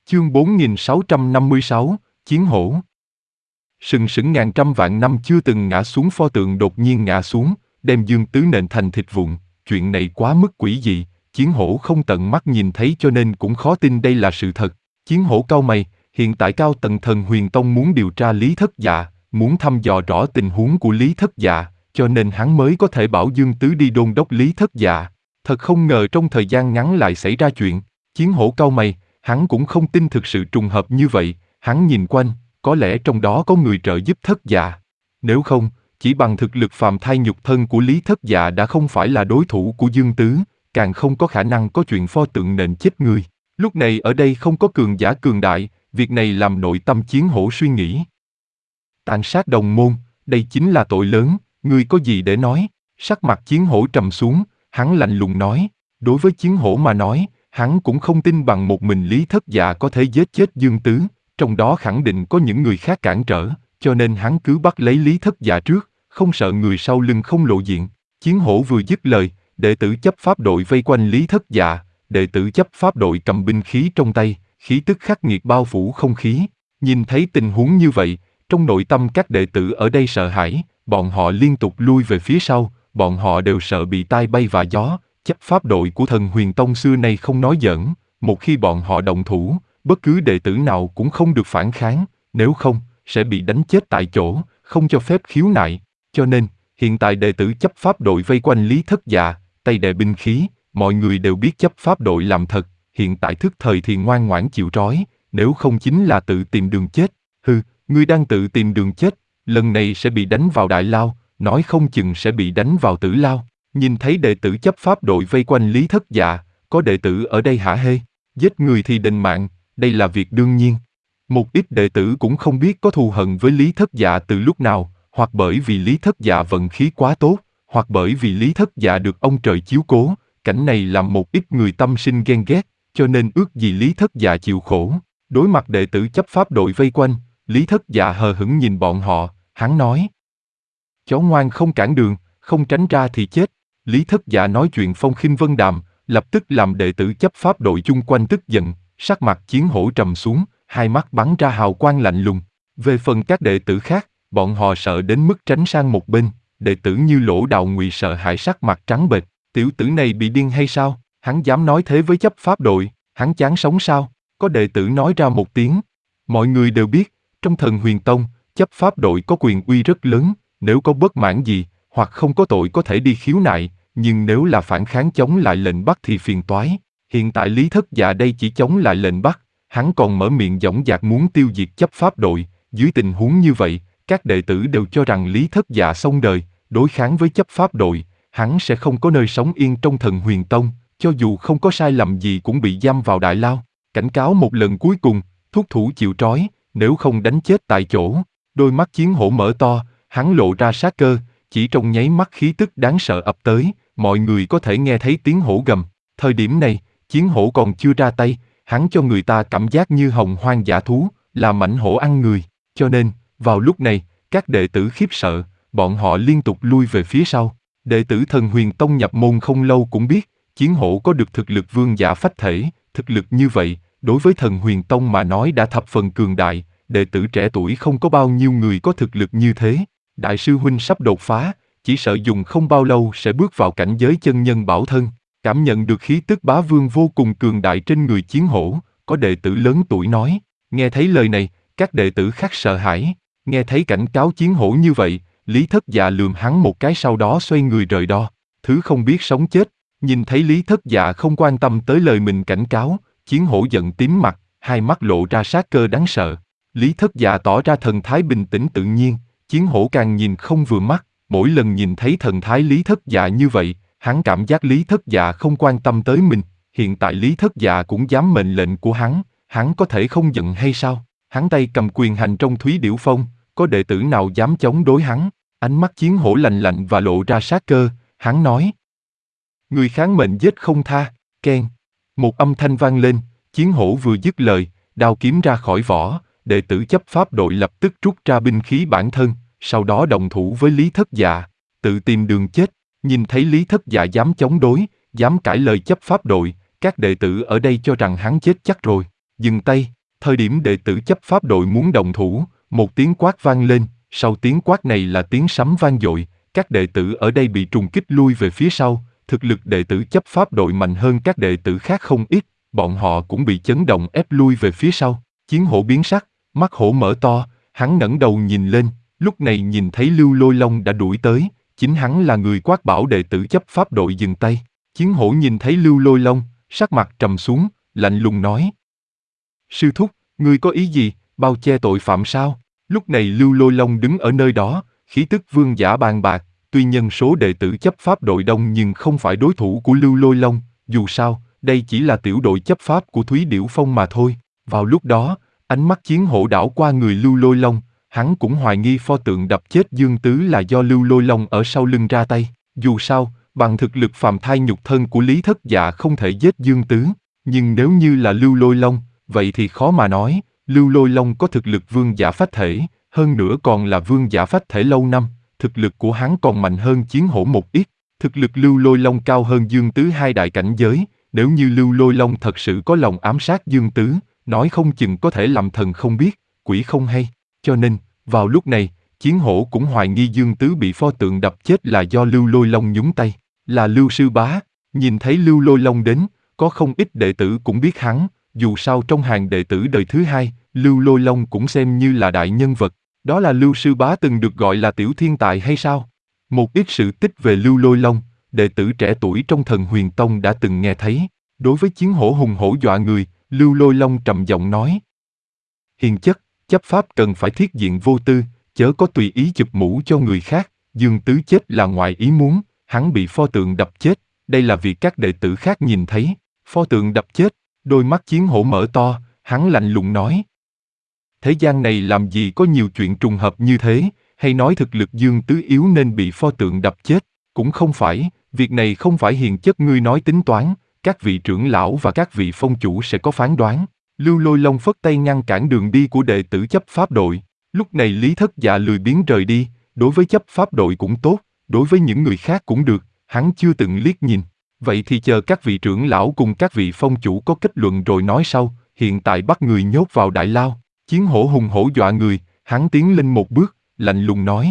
Chương 4656, Chiến hổ. Sừng sững ngàn trăm vạn năm chưa từng ngã xuống pho tượng đột nhiên ngã xuống, đem Dương Tứ nện thành thịt vụn. Chuyện này quá mức quỷ dị, Chiến hổ không tận mắt nhìn thấy cho nên cũng khó tin đây là sự thật. Chiến hổ cau mày, hiện tại cao tầng Thần Huyền Tông muốn điều tra Lý Thất Dạ, muốn thăm dò rõ tình huống của Lý Thất Dạ, cho nên hắn mới có thể bảo Dương Tứ đi đôn đốc Lý Thất Dạ. Thật không ngờ trong thời gian ngắn lại xảy ra chuyện. Chiến hổ cau mày, hắn cũng không tin thực sự trùng hợp như vậy, hắn nhìn quanh, có lẽ trong đó có người trợ giúp Thất Dạ. Nếu không, chỉ bằng thực lực phàm thai nhục thân của Lý Thất Dạ đã không phải là đối thủ của Dương Tứ, càng không có khả năng có chuyện pho tượng nện chết người. Lúc này ở đây không có cường giả cường đại, việc này làm nội tâm Chiến hổ suy nghĩ. Tàn sát đồng môn, đây chính là tội lớn, ngươi có gì để nói? Sắc mặt Chiến hổ trầm xuống, hắn lạnh lùng nói, đối với Chiến hổ mà nói, hắn cũng không tin bằng một mình Lý Thất Dạ có thể giết chết Dương Tứ, trong đó khẳng định có những người khác cản trở, cho nên hắn cứ bắt lấy Lý Thất Dạ trước, không sợ người sau lưng không lộ diện. Chiến hổ vừa dứt lời, đệ tử chấp pháp đội vây quanh Lý Thất Dạ, đệ tử chấp pháp đội cầm binh khí trong tay, khí tức khắc nghiệt bao phủ không khí. Nhìn thấy tình huống như vậy, trong nội tâm các đệ tử ở đây sợ hãi, bọn họ liên tục lui về phía sau, bọn họ đều sợ bị tai bay vạ gió. Chấp pháp đội của Thần Huyền Tông xưa nay không nói giỡn, một khi bọn họ động thủ, bất cứ đệ tử nào cũng không được phản kháng, nếu không, sẽ bị đánh chết tại chỗ, không cho phép khiếu nại. Cho nên, hiện tại đệ tử chấp pháp đội vây quanh Lý Thất Dạ, tay đè binh khí, mọi người đều biết chấp pháp đội làm thật, hiện tại thức thời thì ngoan ngoãn chịu trói, nếu không chính là tự tìm đường chết. Hừ, ngươi đang tự tìm đường chết, lần này sẽ bị đánh vào đại lao, nói không chừng sẽ bị đánh vào tử lao. Nhìn thấy đệ tử chấp pháp đội vây quanh Lý Thất Dạ, có đệ tử ở đây hả hê, giết người thì đền mạng, đây là việc đương nhiên. Một ít đệ tử cũng không biết có thù hận với Lý Thất Dạ từ lúc nào, hoặc bởi vì Lý Thất Dạ vận khí quá tốt, hoặc bởi vì Lý Thất Dạ được ông trời chiếu cố, cảnh này làm một ít người tâm sinh ghen ghét, cho nên ước gì Lý Thất Dạ chịu khổ. Đối mặt đệ tử chấp pháp đội vây quanh, Lý Thất Dạ hờ hững nhìn bọn họ, hắn nói: chó ngoan không cản đường, không tránh ra thì chết. Lý Thất Dạ nói chuyện phong khinh vân đạm, lập tức làm đệ tử chấp pháp đội chung quanh tức giận, sắc mặt Chiến hổ trầm xuống, hai mắt bắn ra hào quang lạnh lùng. Về phần các đệ tử khác, bọn họ sợ đến mức tránh sang một bên, đệ tử như Lỗ Đạo Ngụy sợ hãi sắc mặt trắng bệch, tiểu tử này bị điên hay sao, hắn dám nói thế với chấp pháp đội, hắn chán sống sao? Có đệ tử nói ra một tiếng. Mọi người đều biết, trong Thần Huyền Tông, chấp pháp đội có quyền uy rất lớn, nếu có bất mãn gì, hoặc không có tội có thể đi khiếu nại, nhưng nếu là phản kháng chống lại lệnh bắt thì phiền toái. Hiện tại Lý Thất Dạ đây chỉ chống lại lệnh bắt, hắn còn mở miệng dõng dạc muốn tiêu diệt chấp pháp đội. Dưới tình huống như vậy, các đệ tử đều cho rằng Lý Thất Dạ xong đời, đối kháng với chấp pháp đội, hắn sẽ không có nơi sống yên trong Thần Huyền Tông, cho dù không có sai lầm gì cũng bị giam vào đại lao. Cảnh cáo một lần cuối cùng, thúc thủ chịu trói, nếu không đánh chết tại chỗ. Đôi mắt Chiến hổ mở to, hắn lộ ra sát cơ, chỉ trong nháy mắt khí tức đáng sợ ập tới, mọi người có thể nghe thấy tiếng hổ gầm. Thời điểm này, Chiến hổ còn chưa ra tay, hắn cho người ta cảm giác như hồng hoang dã thú, là mãnh hổ ăn người, cho nên, vào lúc này, các đệ tử khiếp sợ, bọn họ liên tục lui về phía sau. Đệ tử Thần Huyền Tông nhập môn không lâu cũng biết, Chiến hổ có được thực lực vương giả phách thể, thực lực như vậy, đối với Thần Huyền Tông mà nói đã thập phần cường đại, đệ tử trẻ tuổi không có bao nhiêu người có thực lực như thế. Đại sư huynh sắp đột phá, chỉ sợ dùng không bao lâu sẽ bước vào cảnh giới chân nhân bảo thân. Cảm nhận được khí tức bá vương vô cùng cường đại trên người Chiến hổ, có đệ tử lớn tuổi nói. Nghe thấy lời này, các đệ tử khác sợ hãi. Nghe thấy cảnh cáo Chiến hổ như vậy, Lý Thất Dạ lườm hắn một cái sau đó xoay người rời đo. Thứ không biết sống chết, nhìn thấy Lý Thất Dạ không quan tâm tới lời mình cảnh cáo, Chiến hổ giận tím mặt, hai mắt lộ ra sát cơ đáng sợ. Lý Thất Dạ tỏ ra thần thái bình tĩnh tự nhiên, Chiến hổ càng nhìn không vừa mắt, mỗi lần nhìn thấy thần thái Lý Thất Dạ như vậy, hắn cảm giác Lý Thất Dạ không quan tâm tới mình, hiện tại Lý Thất Dạ cũng dám mệnh lệnh của hắn có thể không giận hay sao? Hắn tay cầm quyền hành trong Thúy Điểu Phong, có đệ tử nào dám chống đối hắn? Ánh mắt Chiến hổ lạnh lạnh và lộ ra sát cơ, hắn nói. Người kháng mệnh giết không tha, keng. Một âm thanh vang lên, Chiến hổ vừa dứt lời, đao kiếm ra khỏi vỏ, đệ tử chấp pháp đội lập tức rút ra binh khí bản thân, sau đó đồng thủ với Lý Thất Dạ, tự tìm đường chết. Nhìn thấy Lý Thất Dạ dám chống đối, dám cãi lời chấp pháp đội, các đệ tử ở đây cho rằng hắn chết chắc rồi. Dừng tay, Thời điểm đệ tử chấp pháp đội muốn động thủ, một tiếng quát vang lên, sau tiếng quát này là tiếng sấm vang dội, các đệ tử ở đây bị trùng kích lui về phía sau, thực lực đệ tử chấp pháp đội mạnh hơn các đệ tử khác không ít, bọn họ cũng bị chấn động ép lui về phía sau. Chiến hổ biến sắc, mắt hổ mở to, hắn ngẩng đầu nhìn lên, lúc này nhìn thấy Lưu Lôi Long đã đuổi tới, chính hắn là người quát bảo đệ tử chấp pháp đội dừng tay. Chiến hổ nhìn thấy Lưu Lôi Long, sắc mặt trầm xuống, lạnh lùng nói: Sư thúc, ngươi có ý gì, bao che tội phạm sao? Lúc này Lưu Lôi Long đứng ở nơi đó, khí tức vương giả bàn bạc, tuy nhân số đệ tử chấp pháp đội đông nhưng không phải đối thủ của Lưu Lôi Long, dù sao, đây chỉ là tiểu đội chấp pháp của Thúy Điểu Phong mà thôi. Vào lúc đó, ánh mắt chiến hổ đảo qua người Lưu Lôi Long, hắn cũng hoài nghi pho tượng đập chết Dương Tứ là do Lưu Lôi Long ở sau lưng ra tay. Dù sao, bằng thực lực phàm thai nhục thân của Lý Thất Dạ không thể giết Dương Tứ, nhưng nếu như là Lưu Lôi Long, vậy thì khó mà nói. Lưu Lôi Long có thực lực vương giả phách thể, hơn nữa còn là vương giả phách thể lâu năm, thực lực của hắn còn mạnh hơn chiến hổ một ít. Thực lực Lưu Lôi Long cao hơn Dương Tứ 2 đại cảnh giới, nếu như Lưu Lôi Long thật sự có lòng ám sát Dương Tứ, nói không chừng có thể làm thần không biết, quỷ không hay. Cho nên, vào lúc này, chiến hổ cũng hoài nghi Dương Tứ bị pho tượng đập chết là do Lưu Lôi Long nhúng tay. Là Lưu sư bá, nhìn thấy Lưu Lôi Long đến, có không ít đệ tử cũng biết hắn, dù sao trong hàng đệ tử đời thứ 2, Lưu Lôi Long cũng xem như là đại nhân vật. Đó là Lưu sư bá từng được gọi là tiểu thiên tài hay sao? Một ít sự tích về Lưu Lôi Long, đệ tử trẻ tuổi trong Thần Huyền Tông đã từng nghe thấy. Đối với chiến hổ hùng hổ dọa người, Lưu Lôi Long trầm giọng nói: Hiền chất, chấp pháp cần phải thiết diện vô tư, chớ có tùy ý chụp mũ cho người khác. Dương Tứ chết là ngoài ý muốn, hắn bị pho tượng đập chết, đây là việc các đệ tử khác nhìn thấy. Pho tượng đập chết, đôi mắt chiến hổ mở to, hắn lạnh lùng nói: Thế gian này làm gì có nhiều chuyện trùng hợp như thế, hay nói thực lực Dương Tứ yếu nên bị pho tượng đập chết, cũng không phải, việc này không phải hiền chất ngươi nói tính toán, các vị trưởng lão và các vị phong chủ sẽ có phán đoán. Lưu Lôi Long phất tay ngăn cản đường đi của đệ tử chấp pháp đội. Lúc này Lý Thất Dạ lười biếng rời đi, đối với chấp pháp đội cũng tốt, đối với những người khác cũng được, hắn chưa từng liếc nhìn. Vậy thì chờ các vị trưởng lão cùng các vị phong chủ có kết luận rồi nói sau, hiện tại bắt người nhốt vào đại lao. Chiến hổ hùng hổ dọa người, hắn tiến lên một bước, lạnh lùng nói: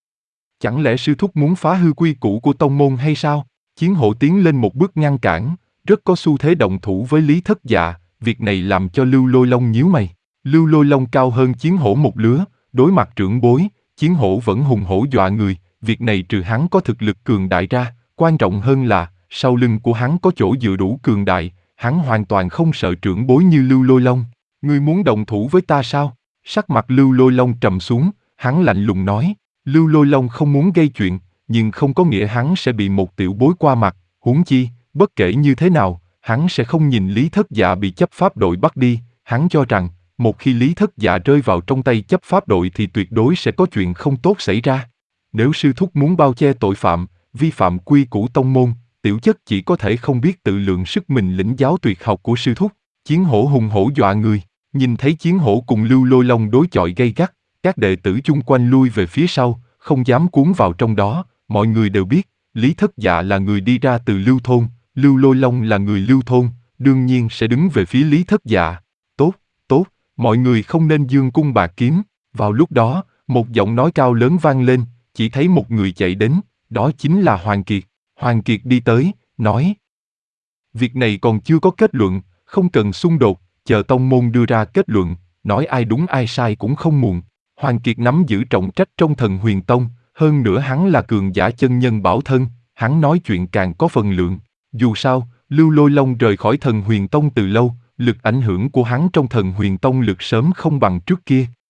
Chẳng lẽ sư thúc muốn phá hư quy củ của tông môn hay sao? Chiến hổ tiến lên một bước ngăn cản, rất có xu thế động thủ với Lý Thất Dạ, việc này làm cho Lưu Lôi Long nhíu mày. Lưu Lôi Long cao hơn chiến hổ một lứa, đối mặt trưởng bối, chiến hổ vẫn hùng hổ dọa người, việc này trừ hắn có thực lực cường đại ra, quan trọng hơn là, sau lưng của hắn có chỗ dựa đủ cường đại, hắn hoàn toàn không sợ trưởng bối như Lưu Lôi Long. Ngươi muốn động thủ với ta sao? Sắc mặt Lưu Lôi Long trầm xuống, hắn lạnh lùng nói. Lưu Lôi Long không muốn gây chuyện, nhưng không có nghĩa hắn sẽ bị một tiểu bối qua mặt, huống chi, bất kể như thế nào, hắn sẽ không nhìn Lý Thất Dạ bị chấp pháp đội bắt đi, hắn cho rằng, một khi Lý Thất Dạ rơi vào trong tay chấp pháp đội thì tuyệt đối sẽ có chuyện không tốt xảy ra. Nếu sư thúc muốn bao che tội phạm, vi phạm quy củ tông môn, tiểu chất chỉ có thể không biết tự lượng sức mình lĩnh giáo tuyệt học của sư thúc. Chiến hổ hùng hổ dọa người, nhìn thấy chiến hổ cùng Lưu Lôi Long đối chọi gay gắt, các đệ tử chung quanh lui về phía sau, không dám cuốn vào trong đó. Mọi người đều biết, Lý Thất Dạ là người đi ra từ Lưu thôn, Lưu Lôi Long là người Lưu thôn, đương nhiên sẽ đứng về phía Lý Thất Dạ. Tốt, tốt, mọi người không nên dương cung bạc kiếm. Vào lúc đó, một giọng nói cao lớn vang lên, chỉ thấy một người chạy đến, đó chính là Hoàng Kiệt. Hoàng Kiệt đi tới, nói: Việc này còn chưa có kết luận, không cần xung đột, chờ tông môn đưa ra kết luận, nói ai đúng ai sai cũng không muộn. Hoàng Kiệt nắm giữ trọng trách trong Thần Huyền Tông, hơn nữa hắn là cường giả chân nhân bảo thân, hắn nói chuyện càng có phần lượng. Dù sao, Lưu Lôi Long rời khỏi Thần Huyền Tông từ lâu, lực ảnh hưởng của hắn trong Thần Huyền Tông lực sớm không bằng trước kia,